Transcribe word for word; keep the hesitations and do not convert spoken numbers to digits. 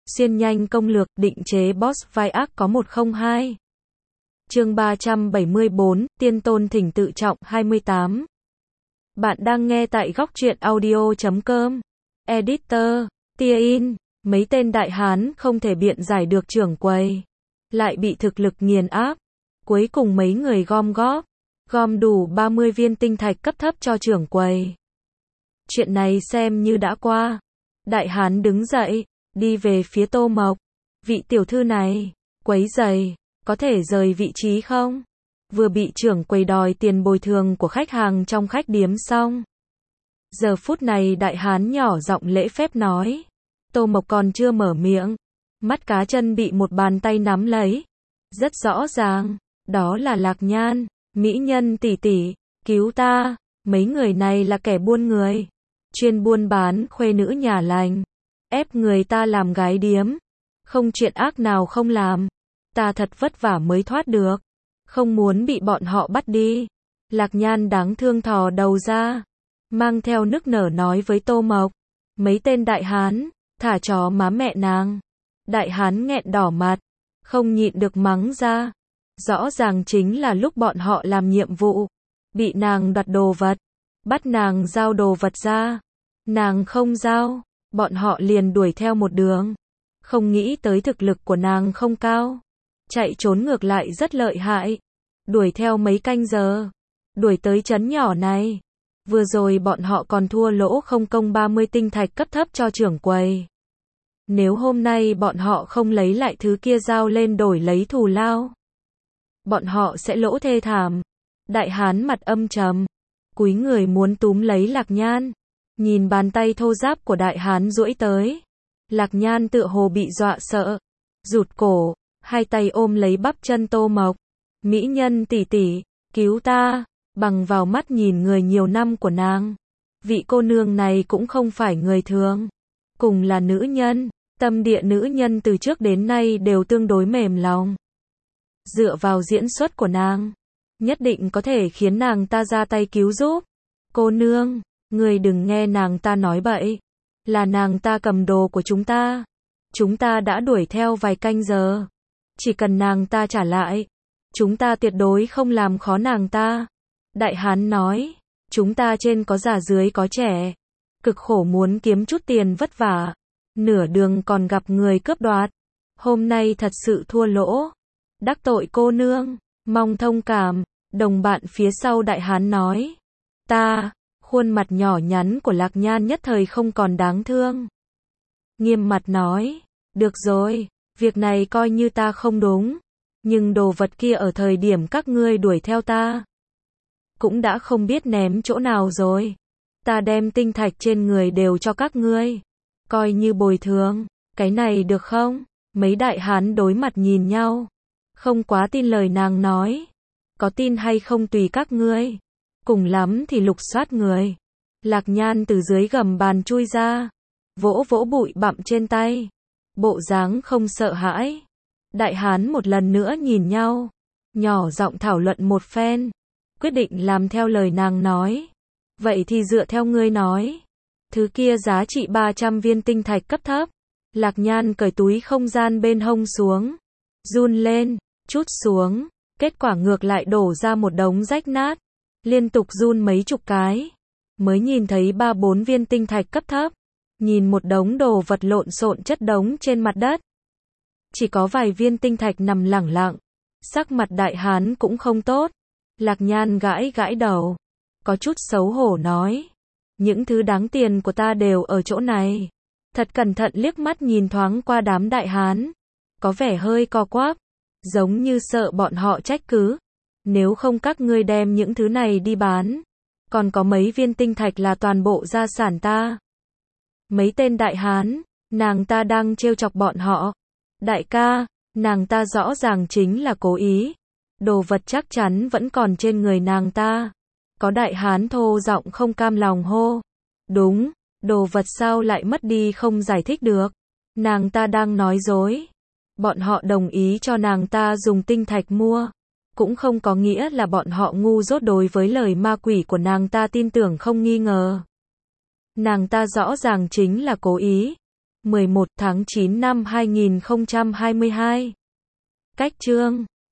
Xuyên nhanh công lược, định chế boss vai ác có một không hai. Chương ba trăm bảy mươi bốn, Tiên Tôn Thỉnh Tự Trọng hai mươi tám. Bạn đang nghe tại góc truyện audio chấm com. Editor, tia in, mấy tên đại hán không thể biện giải được trưởng quầy. Lại bị thực lực nghiền áp. Cuối cùng mấy người gom góp. Gom đủ ba mươi viên tinh thạch cấp thấp cho trưởng quầy. Chuyện này xem như đã qua. Đại hán đứng dậy, đi về phía Tô Mộc. Vị tiểu thư này, quấy rầy, có thể rời vị trí không? Vừa bị trưởng quầy đòi tiền bồi thường của khách hàng trong khách điếm xong. Giờ phút này đại hán nhỏ giọng lễ phép nói. Tô Mộc còn chưa mở miệng. Mắt cá chân bị một bàn tay nắm lấy. Rất rõ ràng, đó là Lạc Nhan, mỹ nhân tỷ tỷ, cứu ta, mấy người này là kẻ buôn người. Chuyên buôn bán khuê nữ nhà lành. Ép người ta làm gái điếm. Không chuyện ác nào không làm. Ta thật vất vả mới thoát được. Không muốn bị bọn họ bắt đi. Lạc Nhan đáng thương thò đầu ra. Mang theo nức nở nói với Tô Mộc. Mấy tên đại hán, thả chó má mẹ nàng. Đại hán nghẹn đỏ mặt. Không nhịn được mắng ra. Rõ ràng chính là lúc bọn họ làm nhiệm vụ. Bị nàng đoạt đồ vật. Bắt nàng giao đồ vật ra. Nàng không giao. Bọn họ liền đuổi theo một đường. Không nghĩ tới thực lực của nàng không cao. Chạy trốn ngược lại rất lợi hại. Đuổi theo mấy canh giờ. Đuổi tới trấn nhỏ này. Vừa rồi bọn họ còn thua lỗ không công ba mươi tinh thạch cấp thấp cho trưởng quầy. Nếu hôm nay bọn họ không lấy lại thứ kia giao lên đổi lấy thù lao. Bọn họ sẽ lỗ thê thảm. Đại hán mặt âm trầm. Cúi người muốn túm lấy Lạc Nhan. Nhìn bàn tay thô ráp của đại hán duỗi tới. Lạc Nhan tựa hồ bị dọa sợ. Rụt cổ, hai tay ôm lấy bắp chân Tô Mộc. Mỹ nhân tỷ tỷ, cứu ta. Bằng vào mắt nhìn người nhiều năm của nàng. Vị cô nương này cũng không phải người thường. Cùng là nữ nhân. Tâm địa nữ nhân từ trước đến nay đều tương đối mềm lòng. Dựa vào diễn xuất của nàng. Nhất định có thể khiến nàng ta ra tay cứu giúp. Cô nương, người đừng nghe nàng ta nói bậy. Là nàng ta cầm đồ của chúng ta. Chúng ta đã đuổi theo vài canh giờ. Chỉ cần nàng ta trả lại. Chúng ta tuyệt đối không làm khó nàng ta. Đại hán nói. Chúng ta trên có già dưới có trẻ. Cực khổ muốn kiếm chút tiền vất vả. Nửa đường còn gặp người cướp đoạt. Hôm nay thật sự thua lỗ. Đắc tội cô nương. Mong thông cảm. Đồng bạn phía sau đại hán nói. Ta. Khuôn mặt nhỏ nhắn của Lạc Nhan nhất thời không còn đáng thương. Nghiêm mặt nói. Được rồi. Việc này coi như ta không đúng. Nhưng đồ vật kia ở thời điểm các ngươi đuổi theo ta. Cũng đã không biết ném chỗ nào rồi. Ta đem tinh thạch trên người đều cho các ngươi. Coi như bồi thường. Cái này được không? Mấy đại hán đối mặt nhìn nhau. Không quá tin lời nàng nói. Có tin hay không tùy các ngươi. Cùng lắm thì lục soát người. Lạc Nhan từ dưới gầm bàn chui ra. Vỗ vỗ bụi bặm trên tay. Bộ dáng không sợ hãi. Đại hán một lần nữa nhìn nhau. Nhỏ giọng thảo luận một phen. Quyết định làm theo lời nàng nói. Vậy thì dựa theo ngươi nói. Thứ kia giá trị ba trăm viên tinh thạch cấp thấp. Lạc Nhan cởi túi không gian bên hông xuống. Run lên, chút xuống. Kết quả ngược lại đổ ra một đống rách nát. Liên tục run mấy chục cái. Mới nhìn thấy ba bốn viên tinh thạch cấp thấp. Nhìn một đống đồ vật lộn xộn chất đống trên mặt đất. Chỉ có vài viên tinh thạch nằm lẳng lặng. Sắc mặt đại hán cũng không tốt. Lạc Nhan gãi gãi đầu. Có chút xấu hổ nói. Những thứ đáng tiền của ta đều ở chỗ này. Thật cẩn thận liếc mắt nhìn thoáng qua đám đại hán. Có vẻ hơi co quắp. Giống như sợ bọn họ trách cứ. Nếu không các ngươi đem những thứ này đi bán. Còn có mấy viên tinh thạch là toàn bộ gia sản ta. Mấy tên đại hán. Nàng ta đang trêu chọc bọn họ. Đại ca, nàng ta rõ ràng chính là cố ý. Đồ vật chắc chắn vẫn còn trên người nàng ta. Có đại hán thô giọng không cam lòng hô. Đúng, đồ vật sao lại mất đi không giải thích được. Nàng ta đang nói dối. Bọn họ đồng ý cho nàng ta dùng tinh thạch mua. Cũng không có nghĩa là bọn họ ngu dốt đối với lời ma quỷ của nàng ta tin tưởng không nghi ngờ. Nàng ta rõ ràng chính là cố ý. mười một tháng chín năm hai nghìn không trăm hai mươi hai. Cách chương